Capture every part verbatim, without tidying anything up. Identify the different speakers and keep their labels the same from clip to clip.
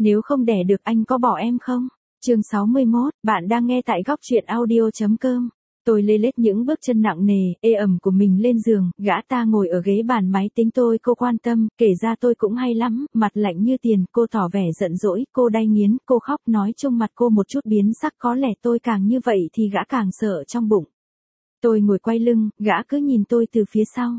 Speaker 1: Nếu không đẻ được anh có bỏ em không? Chương sáu mươi mốt, bạn đang nghe tại góc truyện audio.com. Tôi lê lết những bước chân nặng nề, ê ẩm của mình lên giường, gã ta ngồi ở ghế bàn máy tính tôi cô quan tâm, kể ra tôi cũng hay lắm, mặt lạnh như tiền, cô tỏ vẻ giận dỗi, cô đay nghiến, cô khóc, nói chung mặt cô một chút biến sắc, có lẽ tôi càng như vậy thì gã càng sợ trong bụng. Tôi ngồi quay lưng, gã cứ nhìn tôi từ phía sau.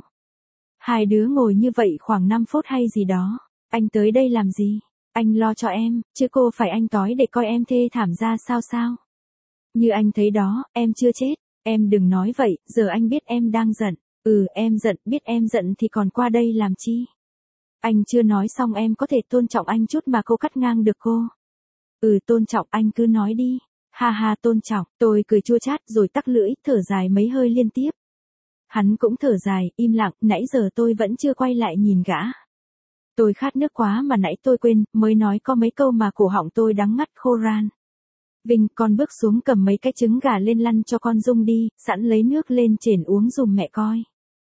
Speaker 1: Hai đứa ngồi như vậy khoảng năm phút hay gì đó, anh tới đây làm gì? Anh lo cho em, chứ cô phải anh tói để coi em thê thảm ra sao sao? Như anh thấy đó, em chưa chết, em đừng nói vậy, giờ anh biết em đang giận. Ừ, em giận, biết em giận thì còn qua đây làm chi? Anh chưa nói xong em có thể tôn trọng anh chút mà cô cắt ngang được cô. Ừ, tôn trọng, anh cứ nói đi. Ha ha, tôn trọng, tôi cười chua chát rồi tắc lưỡi, thở dài mấy hơi liên tiếp. Hắn cũng thở dài, im lặng, nãy giờ tôi vẫn chưa quay lại nhìn gã. Tôi khát nước quá mà nãy tôi quên, mới nói có mấy câu mà cổ họng tôi đắng ngắt khô ran. Vinh, con bước xuống cầm mấy cái trứng gà lên lăn cho con Dung đi, sẵn lấy nước lên chền uống dùm mẹ coi.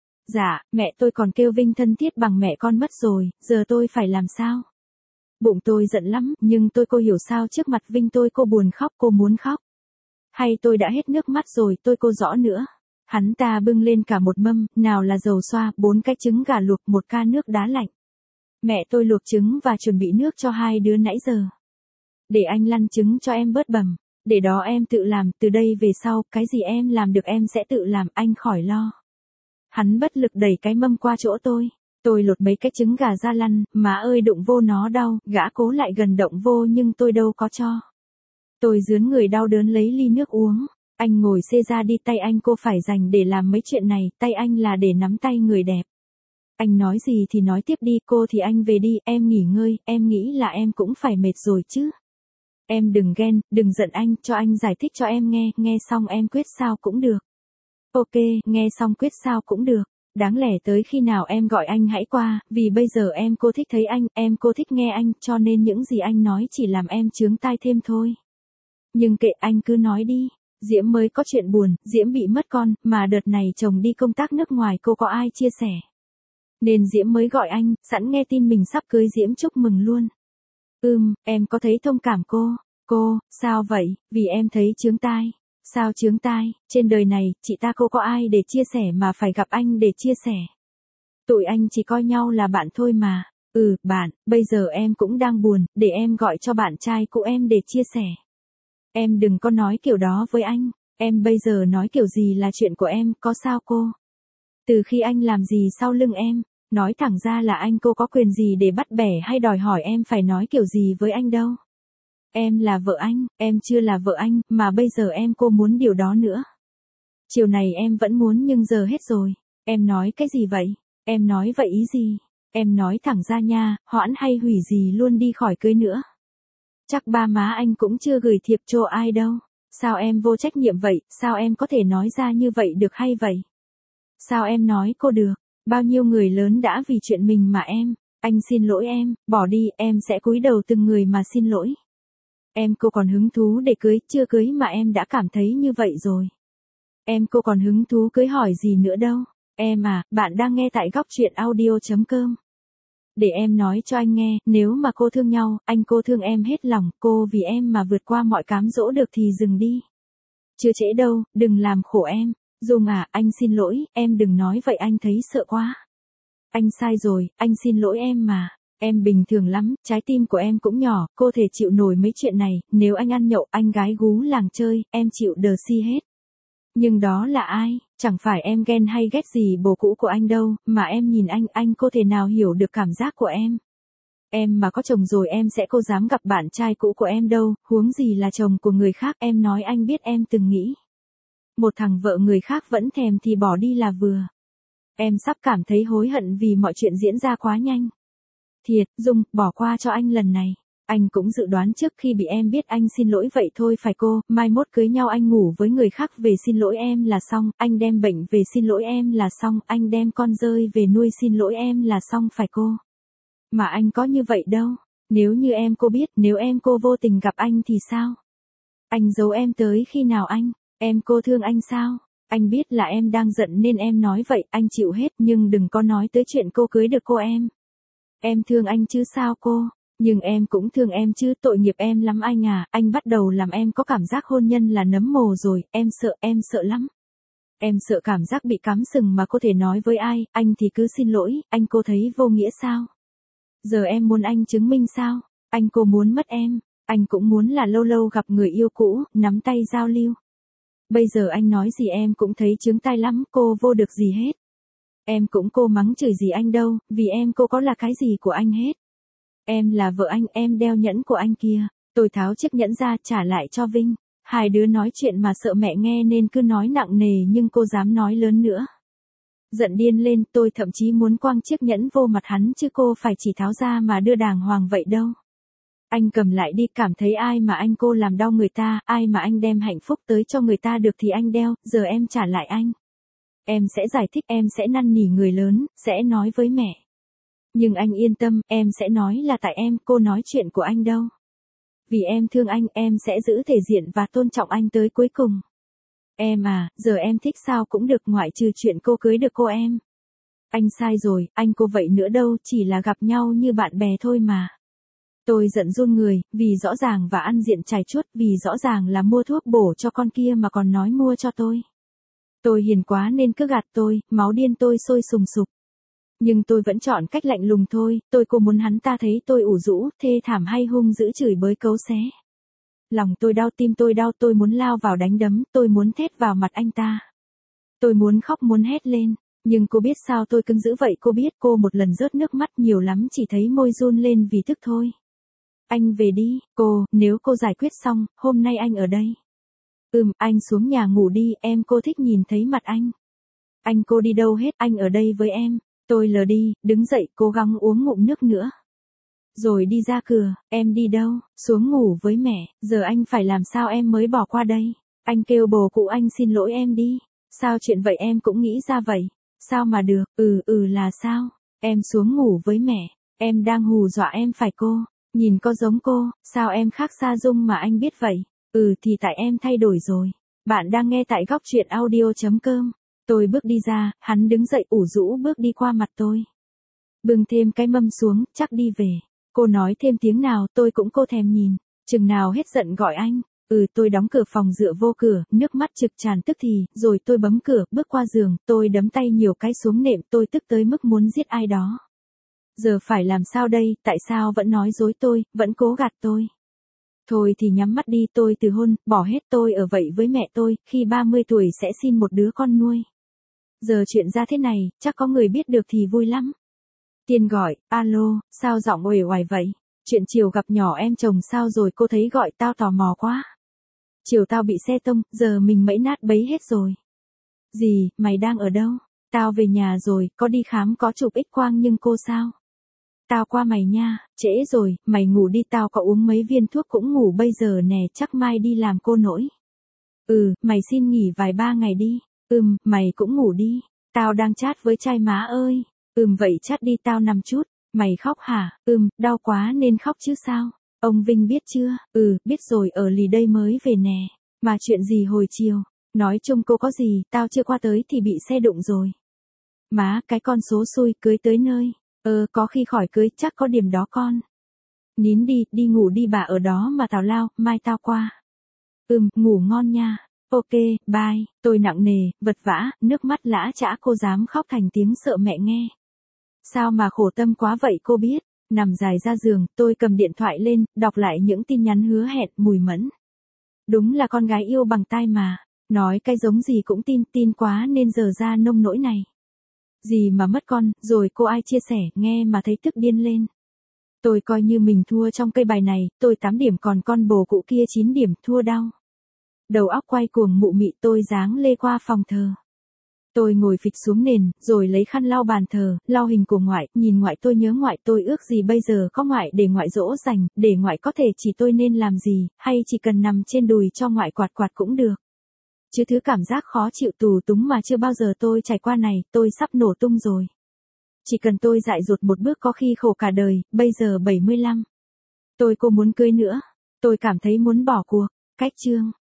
Speaker 1: Dạ, mẹ tôi còn kêu Vinh thân thiết bằng mẹ con mất rồi, giờ tôi phải làm sao? Bụng tôi giận lắm, nhưng tôi cô hiểu sao trước mặt Vinh tôi cô buồn khóc, cô muốn khóc. Hay tôi đã hết nước mắt rồi, tôi cô rõ nữa. Hắn ta bưng lên cả một mâm, nào là dầu xoa, bốn cái trứng gà luộc, một ca nước đá lạnh. Mẹ tôi luộc trứng và chuẩn bị nước cho hai đứa nãy giờ. Để anh lăn trứng cho em bớt bầm. Để đó em tự làm, từ đây về sau, cái gì em làm được em sẽ tự làm, anh khỏi lo. Hắn bất lực đẩy cái mâm qua chỗ tôi. Tôi lột mấy cái trứng gà ra lăn, má ơi đụng vô nó đau, gã cố lại gần động vô nhưng tôi đâu có cho. Tôi dướn người đau đớn lấy ly nước uống. Anh ngồi xê ra đi, tay anh cô phải dành để làm mấy chuyện này, tay anh là để nắm tay người đẹp. Anh nói gì thì nói tiếp đi, cô thì anh về đi, em nghỉ ngơi, em nghĩ là em cũng phải mệt rồi chứ. Em đừng ghen, đừng giận anh, cho anh giải thích cho em nghe, nghe xong em quyết sao cũng được. Ok, nghe xong quyết sao cũng được. Đáng lẽ tới khi nào em gọi anh hãy qua, vì bây giờ em cô thích thấy anh, em cô thích nghe anh, cho nên những gì anh nói chỉ làm em chướng tai thêm thôi. Nhưng kệ anh cứ nói đi. Diễm mới có chuyện buồn, Diễm bị mất con, mà đợt này chồng đi công tác nước ngoài cô có ai chia sẻ. Nên Diễm mới gọi anh, sẵn nghe tin mình sắp cưới Diễm chúc mừng luôn. Ừm, em có thấy thông cảm cô. Cô, sao vậy, vì em thấy chướng tai. Sao chướng tai, trên đời này, chị ta cô có ai để chia sẻ mà phải gặp anh để chia sẻ. Tụi anh chỉ coi nhau là bạn thôi mà. Ừ, bạn, bây giờ em cũng đang buồn, để em gọi cho bạn trai cũ em để chia sẻ. Em đừng có nói kiểu đó với anh, em bây giờ nói kiểu gì là chuyện của em, có sao cô? Từ khi anh làm gì sau lưng em, nói thẳng ra là anh cô có quyền gì để bắt bẻ hay đòi hỏi em phải nói kiểu gì với anh đâu. Em là vợ anh, em chưa là vợ anh, mà bây giờ em cô muốn điều đó nữa. Chiều này em vẫn muốn nhưng giờ hết rồi. Em nói cái gì vậy? Em nói vậy ý gì? Em nói thẳng ra nha, hoãn hay hủy gì luôn đi khỏi cưới nữa. Chắc ba má anh cũng chưa gửi thiệp cho ai đâu. Sao em vô trách nhiệm vậy, sao em có thể nói ra như vậy được hay vậy? Sao em nói cô được, bao nhiêu người lớn đã vì chuyện mình mà em, anh xin lỗi em, bỏ đi, em sẽ cúi đầu từng người mà xin lỗi. Em cô còn hứng thú để cưới, chưa cưới mà em đã cảm thấy như vậy rồi. Em cô còn hứng thú cưới hỏi gì nữa đâu. Em à, bạn đang nghe tại góc truyện audio.com. Để em nói cho anh nghe, nếu mà cô thương nhau, anh cô thương em hết lòng, cô vì em mà vượt qua mọi cám dỗ được thì dừng đi. Chưa trễ đâu, đừng làm khổ em. Dung à, anh xin lỗi, em đừng nói vậy anh thấy sợ quá. Anh sai rồi, anh xin lỗi em mà. Em bình thường lắm, trái tim của em cũng nhỏ, cô thể chịu nổi mấy chuyện này, nếu anh ăn nhậu, anh gái gú làng chơi, em chịu đờ si hết. Nhưng đó là ai, chẳng phải em ghen hay ghét gì bồ cũ của anh đâu, mà em nhìn anh, anh cô thể nào hiểu được cảm giác của em. Em mà có chồng rồi em sẽ cô dám gặp bạn trai cũ của em đâu, huống gì là chồng của người khác, em nói anh biết em từng nghĩ. Một thằng vợ người khác vẫn thèm thì bỏ đi là vừa. Em sắp cảm thấy hối hận vì mọi chuyện diễn ra quá nhanh. Thiệt, Dung, bỏ qua cho anh lần này. Anh cũng dự đoán trước khi bị em biết anh xin lỗi vậy thôi phải cô, mai mốt cưới nhau anh ngủ với người khác về xin lỗi em là xong, anh đem bệnh về xin lỗi em là xong, anh đem con dơi về nuôi xin lỗi em là xong phải cô. Mà anh có như vậy đâu, nếu như em cô biết, nếu em cô vô tình gặp anh thì sao? Anh giấu em tới khi nào anh, em cô thương anh sao? Anh biết là em đang giận nên em nói vậy, anh chịu hết nhưng đừng có nói tới chuyện cô cưới được cô em. Em thương anh chứ sao cô? Nhưng em cũng thương em chứ, tội nghiệp em lắm anh à, anh bắt đầu làm em có cảm giác hôn nhân là nấm mồ rồi, em sợ, em sợ lắm. Em sợ cảm giác bị cắm sừng mà cô thể nói với ai, anh thì cứ xin lỗi, anh cô thấy vô nghĩa sao? Giờ em muốn anh chứng minh sao? Anh cô muốn mất em, anh cũng muốn là lâu lâu gặp người yêu cũ, nắm tay giao lưu. Bây giờ anh nói gì em cũng thấy chướng tai lắm, cô vô được gì hết. Em cũng cô mắng chửi gì anh đâu, vì em cô có là cái gì của anh hết. Em là vợ anh, em đeo nhẫn của anh kia. Tôi tháo chiếc nhẫn ra trả lại cho Vinh. Hai đứa nói chuyện mà sợ mẹ nghe nên cứ nói nặng nề nhưng cô dám nói lớn nữa. Giận điên lên, tôi thậm chí muốn quăng chiếc nhẫn vô mặt hắn chứ cô phải chỉ tháo ra mà đưa đàng hoàng vậy đâu. Anh cầm lại đi, cảm thấy ai mà anh cô làm đau người ta, ai mà anh đem hạnh phúc tới cho người ta được thì anh đeo, giờ em trả lại anh. Em sẽ giải thích, em sẽ năn nỉ người lớn, sẽ nói với mẹ. Nhưng anh yên tâm, em sẽ nói là tại em, cô nói chuyện của anh đâu. Vì em thương anh, em sẽ giữ thể diện và tôn trọng anh tới cuối cùng. Em à, giờ em thích sao cũng được ngoại trừ chuyện cô cưới được cô em. Anh sai rồi, anh cô vậy nữa đâu, chỉ là gặp nhau như bạn bè thôi mà. Tôi giận run người, vì rõ ràng và ăn diện chài chuốt, vì rõ ràng là mua thuốc bổ cho con kia mà còn nói mua cho tôi. Tôi hiền quá nên cứ gạt tôi, máu điên tôi sôi sùng sục. Nhưng tôi vẫn chọn cách lạnh lùng thôi, tôi cô muốn hắn ta thấy tôi ủ rũ, thê thảm hay hung dữ chửi bới cấu xé. Lòng tôi đau, tim tôi đau, tôi muốn lao vào đánh đấm, tôi muốn thét vào mặt anh ta. Tôi muốn khóc muốn hét lên, nhưng cô biết sao tôi cứng dữ vậy, cô biết, cô một lần rớt nước mắt nhiều lắm chỉ thấy môi run lên vì tức thôi. Anh về đi, cô, nếu cô giải quyết xong, hôm nay anh ở đây. Ừm, anh xuống nhà ngủ đi, em cô thích nhìn thấy mặt anh. Anh cô đi đâu hết, anh ở đây với em. Tôi lờ đi, đứng dậy, cố gắng uống ngụm nước nữa. Rồi đi ra cửa, em đi đâu, xuống ngủ với mẹ, giờ anh phải làm sao em mới bỏ qua đây. Anh kêu bồ cũ anh xin lỗi em đi. Sao chuyện vậy em cũng nghĩ ra vậy? Sao mà được, ừ ừ là sao? Em xuống ngủ với mẹ, em đang hù dọa em phải cô. Nhìn có giống cô, sao em khác Sa Dung mà anh biết vậy? Ừ thì tại em thay đổi rồi. Bạn đang nghe tại góc truyện audio chấm com. Tôi bước đi ra, hắn đứng dậy ủ rũ bước đi qua mặt tôi. Bưng thêm cái mâm xuống, chắc đi về. Cô nói thêm tiếng nào tôi cũng cô thèm nhìn. Chừng nào hết giận gọi anh. Ừ tôi đóng cửa phòng dựa vô cửa, nước mắt trực tràn tức thì, rồi tôi bấm cửa, bước qua giường, tôi đấm tay nhiều cái xuống nệm, tôi tức tới mức muốn giết ai đó. Giờ phải làm sao đây, tại sao vẫn nói dối tôi, vẫn cố gạt tôi. Thôi thì nhắm mắt đi, tôi từ hôn, bỏ hết, tôi ở vậy với mẹ tôi, khi ba mươi tuổi sẽ xin một đứa con nuôi. Giờ chuyện ra thế này, chắc có người biết được thì vui lắm. Tiên gọi, alo, sao giọng uể oải vậy? Chuyện chiều gặp nhỏ em chồng sao rồi, cô thấy gọi tao tò mò quá. Chiều tao bị xe tông, giờ mình mẩy nát bấy hết rồi. Gì, mày đang ở đâu? Tao về nhà rồi, có đi khám có chụp X quang nhưng cô sao? Tao qua mày nha, trễ rồi, mày ngủ đi, tao có uống mấy viên thuốc cũng ngủ bây giờ nè, chắc mai đi làm cô nỗi. Ừ, mày xin nghỉ vài ba ngày đi. Ừm, mày cũng ngủ đi. Tao đang chat với trai má ơi. Ừm vậy chat đi, tao nằm chút. Mày khóc hả? Ừm, đau quá nên khóc chứ sao? Ông Vinh biết chưa? Ừ, biết rồi, ở lì đây mới về nè. Mà chuyện gì hồi chiều? Nói chung cô có gì, tao chưa qua tới thì bị xe đụng rồi. Má, cái con số xui, cưới tới nơi. Ờ, có khi khỏi cưới, chắc có điểm đó con. Nín đi, đi ngủ đi, bà ở đó mà tào lao, mai tao qua. Ừm, ngủ ngon nha. Ok, bye. Tôi nặng nề, vật vã, nước mắt lã chã, cô dám khóc thành tiếng sợ mẹ nghe. Sao mà khổ tâm quá vậy cô biết. Nằm dài ra giường, tôi cầm điện thoại lên, đọc lại những tin nhắn hứa hẹn, mùi mẫn. Đúng là con gái yêu bằng tai mà. Nói cái giống gì cũng tin, tin quá nên giờ ra nông nỗi này. Gì mà mất con, rồi cô ai chia sẻ, nghe mà thấy tức điên lên. Tôi coi như mình thua trong cây bài này, tôi tám điểm còn con bồ cụ kia chín điểm, thua đau. Đầu óc quay cuồng mụ mị, tôi giáng lê qua phòng thờ. Tôi ngồi phịch xuống nền, rồi lấy khăn lau bàn thờ, lau hình của ngoại, nhìn ngoại, tôi nhớ ngoại, tôi ước gì bây giờ có ngoại để ngoại dỗ dành, để ngoại có thể chỉ tôi nên làm gì, hay chỉ cần nằm trên đùi cho ngoại quạt quạt cũng được. Chứ thứ cảm giác khó chịu tù túng mà chưa bao giờ tôi trải qua này, tôi sắp nổ tung rồi. Chỉ cần tôi dại dột một bước có khi khổ cả đời, bây giờ bảy mươi lăm. Tôi cô muốn cưới nữa. Tôi cảm thấy muốn bỏ cuộc. Cách chương.